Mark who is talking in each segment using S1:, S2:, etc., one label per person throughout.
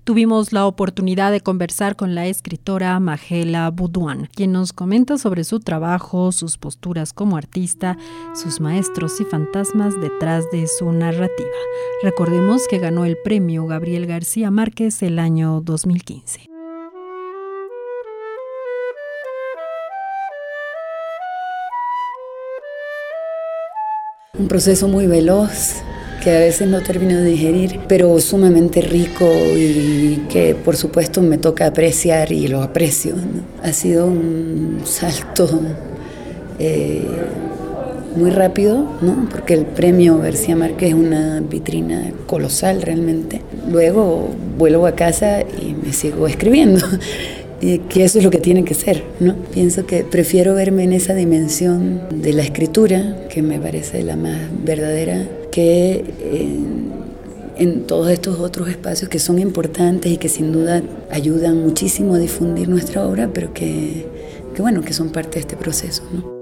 S1: tuvimos la oportunidad de conversar con la escritora Majela Buduan, quien nos comenta sobre su trabajo, sus posturas como artista, sus maestros y fantasmas detrás de su narrativa. Recordemos que ganó el premio Gabriel García Márquez el año 2015.
S2: Un proceso muy veloz que a veces no termino de digerir, pero sumamente rico y que por supuesto me toca apreciar y lo aprecio, ¿no? Ha sido un salto muy rápido, ¿no? Porque el premio García Márquez es una vitrina colosal realmente. Luego vuelvo a casa y me sigo escribiendo. Que eso es lo que tiene que ser, ¿no? Pienso que prefiero verme en esa dimensión de la escritura, que me parece la más verdadera, que en todos estos otros espacios que son importantes y que sin duda ayudan muchísimo a difundir nuestra obra, pero que son parte de este proceso, ¿no?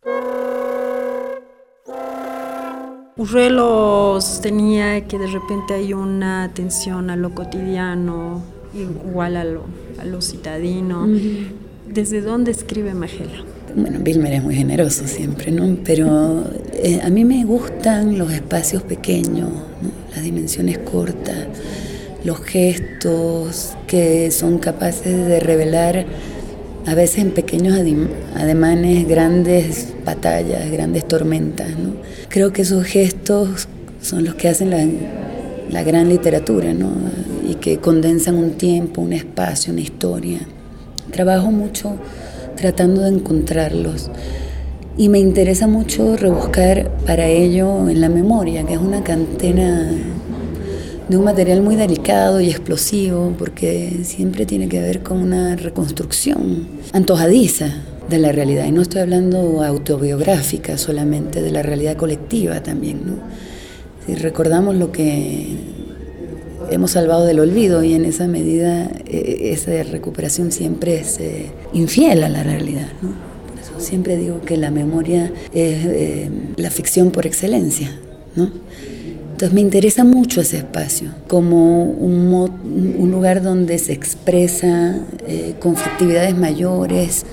S1: Urrelo sostenía que de repente hay una atención a lo cotidiano, igual a lo citadino. ¿Desde dónde escribe Majela?
S2: Bueno, Vilmer es muy generoso siempre, ¿no? Pero a mí me gustan los espacios pequeños, ¿no? Las dimensiones cortas, los gestos que son capaces de revelar a veces en pequeños ademanes grandes batallas, grandes tormentas, ¿no? Creo que esos gestos son los que hacen la gran literatura, ¿no? Y que condensan un tiempo, un espacio, una historia. Trabajo mucho tratando de encontrarlos y me interesa mucho rebuscar para ello en la memoria, que es una cantera de un material muy delicado y explosivo, porque siempre tiene que ver con una reconstrucción antojadiza de la realidad. Y no estoy hablando autobiográfica solamente, de la realidad colectiva también, ¿no? Si recordamos lo que hemos salvado del olvido, y en esa medida esa recuperación siempre es infiel a la realidad, ¿no? Por eso siempre digo que la memoria es la ficción por excelencia, ¿no? Entonces me interesa mucho ese espacio como un lugar donde se expresa conflictividades mayores,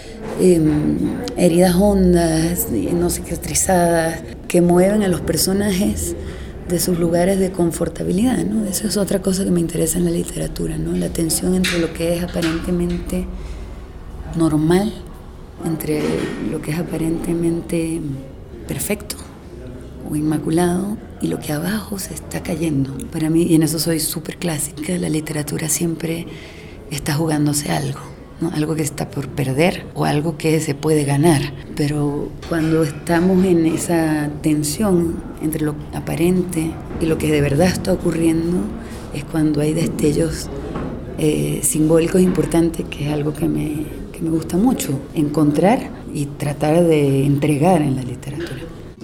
S2: heridas hondas, no cicatrizadas, que mueven a los personajes de sus lugares de confortabilidad, ¿no? Eso es otra cosa que me interesa en la literatura, ¿no? La tensión entre lo que es aparentemente normal, entre lo que es aparentemente perfecto o inmaculado y lo que abajo se está cayendo. Para mí, y en eso soy súper clásica, la literatura siempre está jugándose algo, ¿no? Algo que está por perder o algo que se puede ganar. Pero cuando estamos en esa tensión entre lo aparente y lo que de verdad está ocurriendo, es cuando hay destellos simbólicos importantes, que es algo que me gusta mucho encontrar y tratar de entregar en la literatura.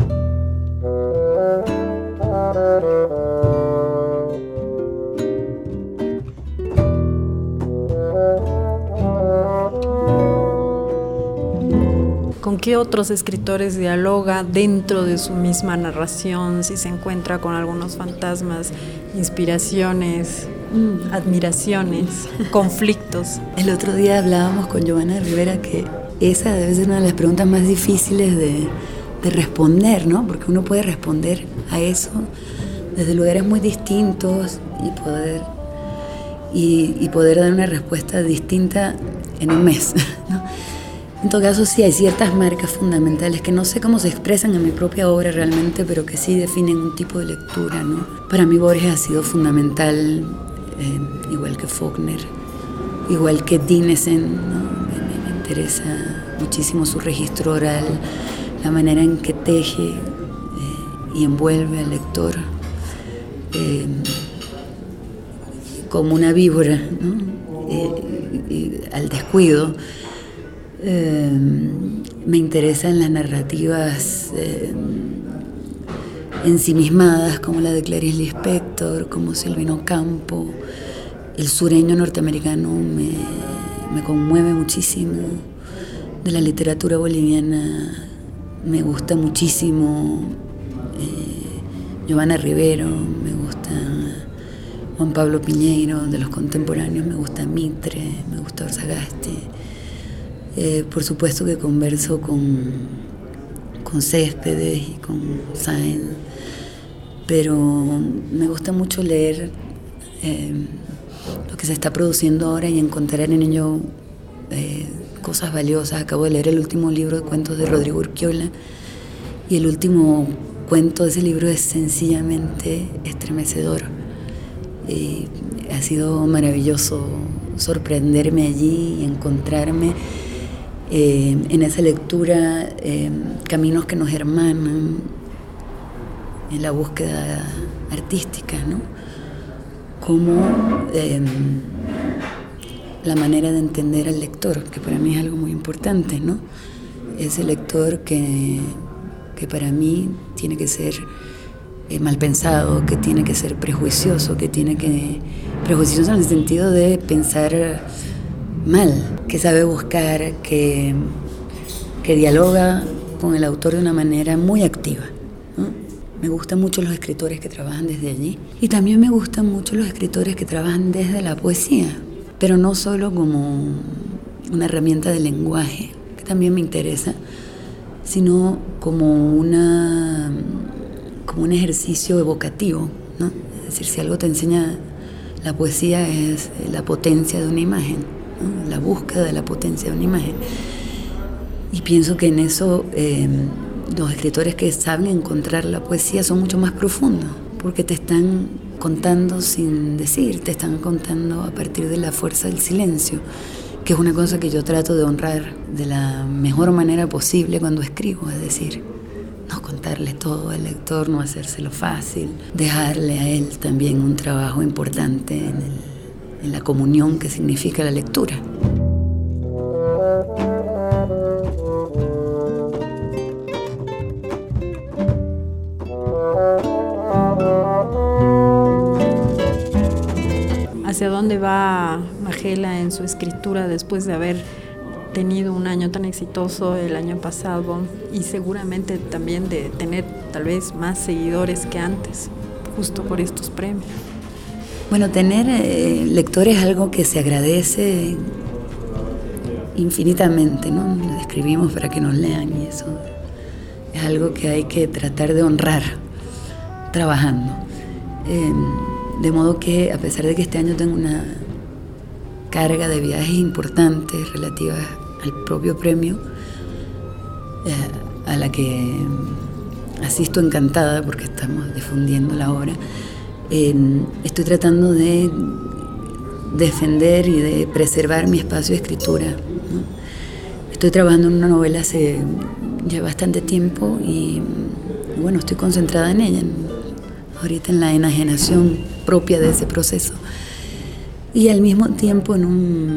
S1: ¿Con qué otros escritores dialoga dentro de su misma narración? Si se encuentra con algunos fantasmas, inspiraciones, admiraciones, conflictos.
S2: El otro día hablábamos con Giovanna Rivera que esa debe ser una de las preguntas más difíciles de responder, ¿no? Porque uno puede responder a eso desde lugares muy distintos y poder dar una respuesta distinta en un mes, ¿no? En todo caso, sí hay ciertas marcas fundamentales que no sé cómo se expresan en mi propia obra realmente, pero que sí definen un tipo de lectura, ¿no? Para mí Borges ha sido fundamental, igual que Faulkner, igual que Dinesen, ¿no? Me interesa muchísimo su registro oral, la manera en que teje y envuelve al lector como una víbora, ¿no? Y al descuido. Me interesan las narrativas ensimismadas, como la de Clarice Lispector, como Silvino Campo. El sureño norteamericano me conmueve muchísimo. De la literatura boliviana me gusta muchísimo Giovanna Rivero, me gusta Juan Pablo Piñeiro. De los contemporáneos me gusta Mitre, me gusta Orzagasti. Por supuesto que converso con Céspedes y con Sáenz, pero me gusta mucho leer lo que se está produciendo ahora y encontrar en ello cosas valiosas. Acabo de leer el último libro de cuentos de Rodrigo Urquiola y el último cuento de ese libro es sencillamente estremecedor. Ha sido maravilloso sorprenderme allí y encontrarme en esa lectura caminos que nos hermanan en la búsqueda artística, ¿no? Como la manera de entender al lector, que para mí es algo muy importante, ¿no? Ese lector que para mí tiene que ser mal pensado, que tiene que ser prejuicioso, prejuicioso en el sentido de pensar mal, que sabe buscar, que dialoga con el autor de una manera muy activa, ¿no? Me gustan mucho los escritores que trabajan desde allí y también me gustan mucho los escritores que trabajan desde la poesía, pero no solo como una herramienta de lenguaje, que también me interesa, sino como un ejercicio evocativo, ¿no? Es decir, si algo te enseña la poesía es la potencia de una imagen, ¿no? La búsqueda de la potencia de una imagen. Y pienso que en eso los escritores que saben encontrar la poesía son mucho más profundos, porque te están contando sin decir, te están contando a partir de la fuerza del silencio, que es una cosa que yo trato de honrar de la mejor manera posible cuando escribo, es decir, no contarle todo al lector, no hacérselo fácil, dejarle a él también un trabajo importante en la comunión que significa la lectura.
S1: ¿Hacia dónde va Majela en su escritura después de haber tenido un año tan exitoso el año pasado y seguramente también de tener tal vez más seguidores que antes, justo por estos premios?
S2: Bueno, tener lectores es algo que se agradece infinitamente, ¿no? Escribimos para que nos lean y eso es algo que hay que tratar de honrar trabajando. De modo que, a pesar de que este año tengo una carga de viajes importantes relativas al propio premio, a la que asisto encantada porque estamos difundiendo la obra, estoy tratando de defender y de preservar mi espacio de escritura, ¿no? Estoy trabajando en una novela hace ya bastante tiempo y bueno, estoy concentrada en ella, ahorita en la enajenación propia de ese proceso y al mismo tiempo en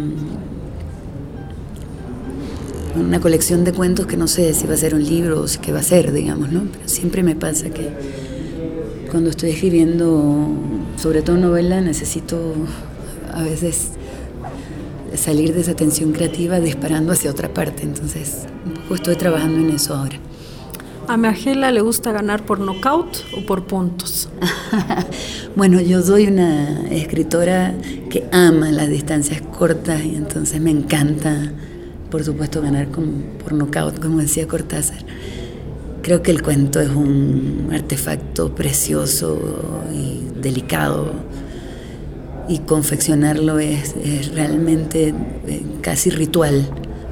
S2: una colección de cuentos que no sé si va a ser un libro o si qué va a ser, digamos, ¿no? Pero siempre me pasa que cuando estoy escribiendo, sobre todo novela, necesito a veces salir de esa tensión creativa disparando hacia otra parte, entonces un poco estoy trabajando en eso ahora.
S1: ¿A Majela le gusta ganar por nocaut o por puntos?
S2: Bueno, yo soy una escritora que ama las distancias cortas y entonces me encanta, por supuesto, ganar por nocaut, como decía Cortázar. Creo que el cuento es un artefacto precioso y delicado y confeccionarlo es realmente casi ritual.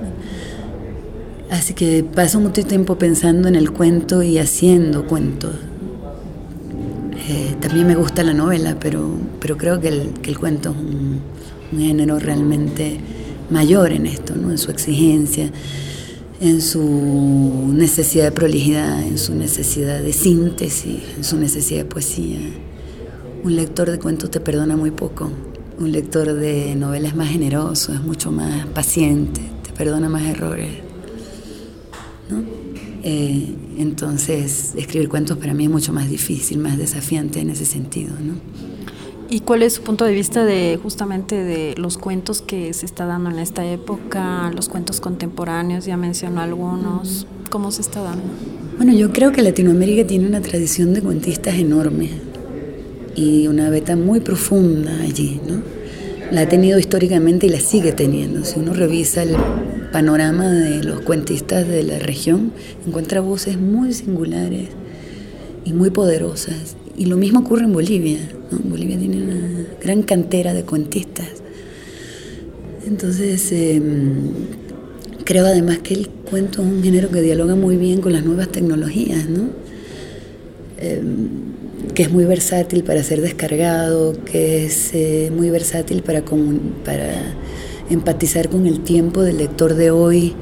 S2: Así que paso mucho tiempo pensando en el cuento y haciendo cuentos. También me gusta la novela, pero creo que el cuento es un género realmente mayor en esto, ¿no? En su exigencia, en su necesidad de prolijidad, en su necesidad de síntesis, en su necesidad de poesía. Un lector de cuentos te perdona muy poco. Un lector de novela es más generoso, es mucho más paciente, te perdona más errores, ¿no? Entonces, escribir cuentos para mí es mucho más difícil, más desafiante en ese sentido, ¿no?
S1: ¿Y cuál es su punto de vista justamente de los cuentos que se está dando en esta época, los cuentos contemporáneos? Ya mencionó algunos. ¿Cómo se está dando?
S2: Bueno, yo creo que Latinoamérica tiene una tradición de cuentistas enorme. y una beta muy profunda allí, ¿no? La ha tenido históricamente y la sigue teniendo. Si uno revisa el panorama de los cuentistas de la región, encuentra voces muy singulares y muy poderosas. Y lo mismo ocurre en Bolivia, ¿no? Bolivia tiene una gran cantera de cuentistas. Entonces, creo además que el cuento es un género que dialoga muy bien con las nuevas tecnologías, ¿no? Que es muy versátil para ser descargado, que es muy versátil para empatizar con el tiempo del lector de hoy,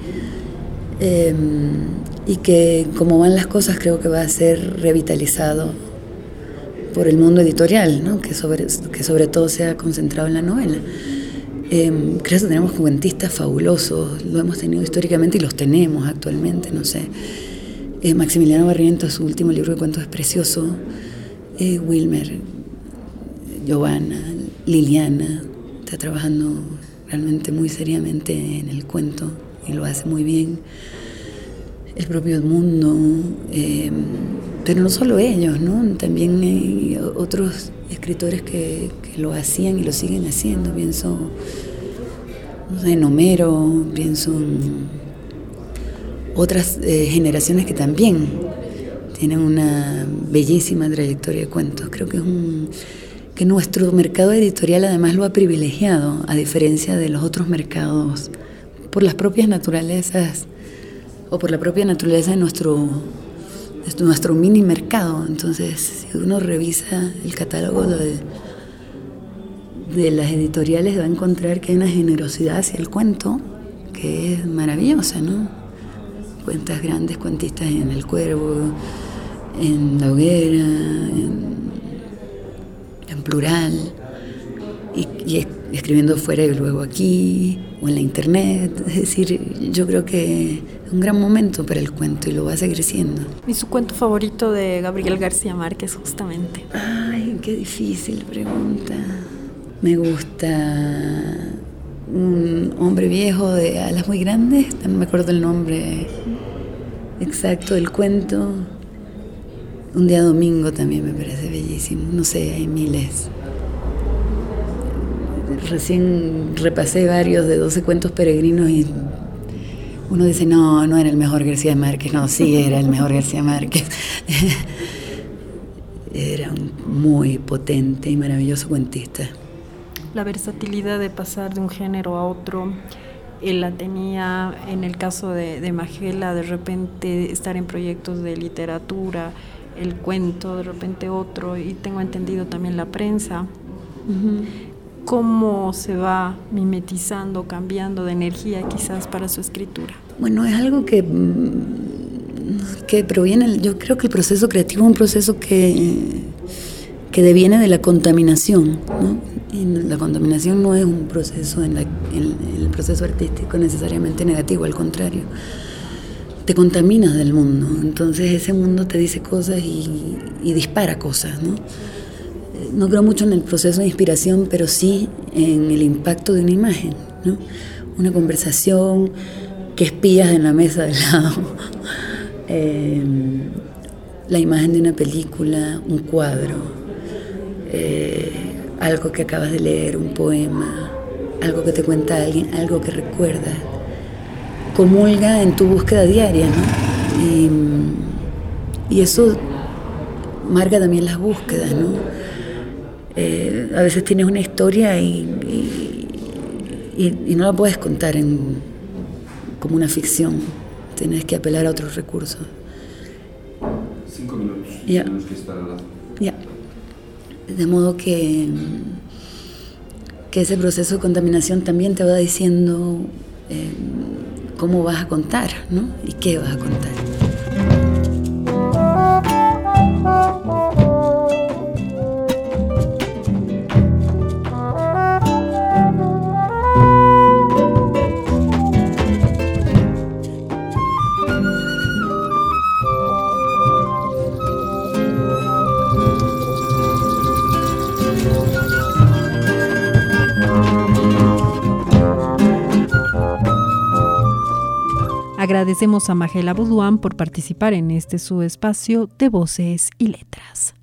S2: y que como van las cosas creo que va a ser revitalizado por el mundo editorial, ¿no? que sobre todo se ha concentrado en la novela. Creo que tenemos cuentistas fabulosos, lo hemos tenido históricamente y los tenemos actualmente, no sé. Maximiliano Barrientos, su último libro de cuentos es precioso. Wilmer, Giovanna, Liliana, está trabajando realmente muy seriamente en el cuento y lo hace muy bien. El propio Edmundo, pero no solo ellos, ¿no? También hay otros escritores que lo hacían y lo siguen haciendo. Pienso, no sé, en Homero, pienso en otras generaciones que también tienen una bellísima trayectoria de cuentos. Creo que nuestro mercado editorial además lo ha privilegiado, a diferencia de los otros mercados, por las propias naturalezas o por la propia naturaleza de nuestro mini mercado. Entonces, si uno revisa el catálogo de las editoriales, va a encontrar que hay una generosidad hacia el cuento que es maravillosa, ¿no? Cuentas grandes, cuentistas en El Cuervo, en La Hoguera, en Plural, y escribiendo fuera y luego aquí, o en la internet. Es decir, yo creo que es un gran momento para el cuento y lo va a seguir siendo.
S1: ¿Y su cuento favorito de Gabriel García Márquez, justamente?
S2: Ay, qué difícil pregunta. Me gusta Un hombre viejo de alas muy grandes, no me acuerdo el nombre exacto del cuento. Un día domingo también me parece bellísimo. No sé, hay miles. Recién repasé varios de 12 cuentos peregrinos y uno dice, no era el mejor García Márquez. No, sí era el mejor García Márquez. Era un muy potente y maravilloso cuentista.
S1: La versatilidad de pasar de un género a otro, él la tenía en el caso de Majela, de repente estar en proyectos de literatura, el cuento, de repente otro, y tengo entendido también la prensa. Uh-huh. ¿Cómo se va mimetizando, cambiando de energía quizás para su escritura?
S2: Bueno, es algo que proviene, yo creo que el proceso creativo es un proceso que deviene de la contaminación, ¿no? Y la contaminación no es un proceso en el proceso artístico necesariamente negativo, al contrario. Te contaminas del mundo, entonces ese mundo te dice cosas y dispara cosas, ¿no? No creo mucho en el proceso de inspiración, pero sí en el impacto de una imagen, ¿no? Una conversación que espías en la mesa de lado, la imagen de una película, un cuadro, algo que acabas de leer, un poema, algo que te cuenta alguien, algo que recuerdas, comulga en tu búsqueda diaria, ¿no? Y eso marca también las búsquedas, ¿no? A veces tienes una historia y no la puedes contar como una ficción, tienes que apelar a otros recursos.
S3: 5 minutos.
S2: Ya.
S3: Tenemos que estar al lado.
S2: Ya. De modo que ese proceso de contaminación también te va diciendo cómo vas a contar, ¿no? Y qué vas a contar.
S1: Agradecemos a Majela Buduán por participar en este su espacio de Voces y Letras.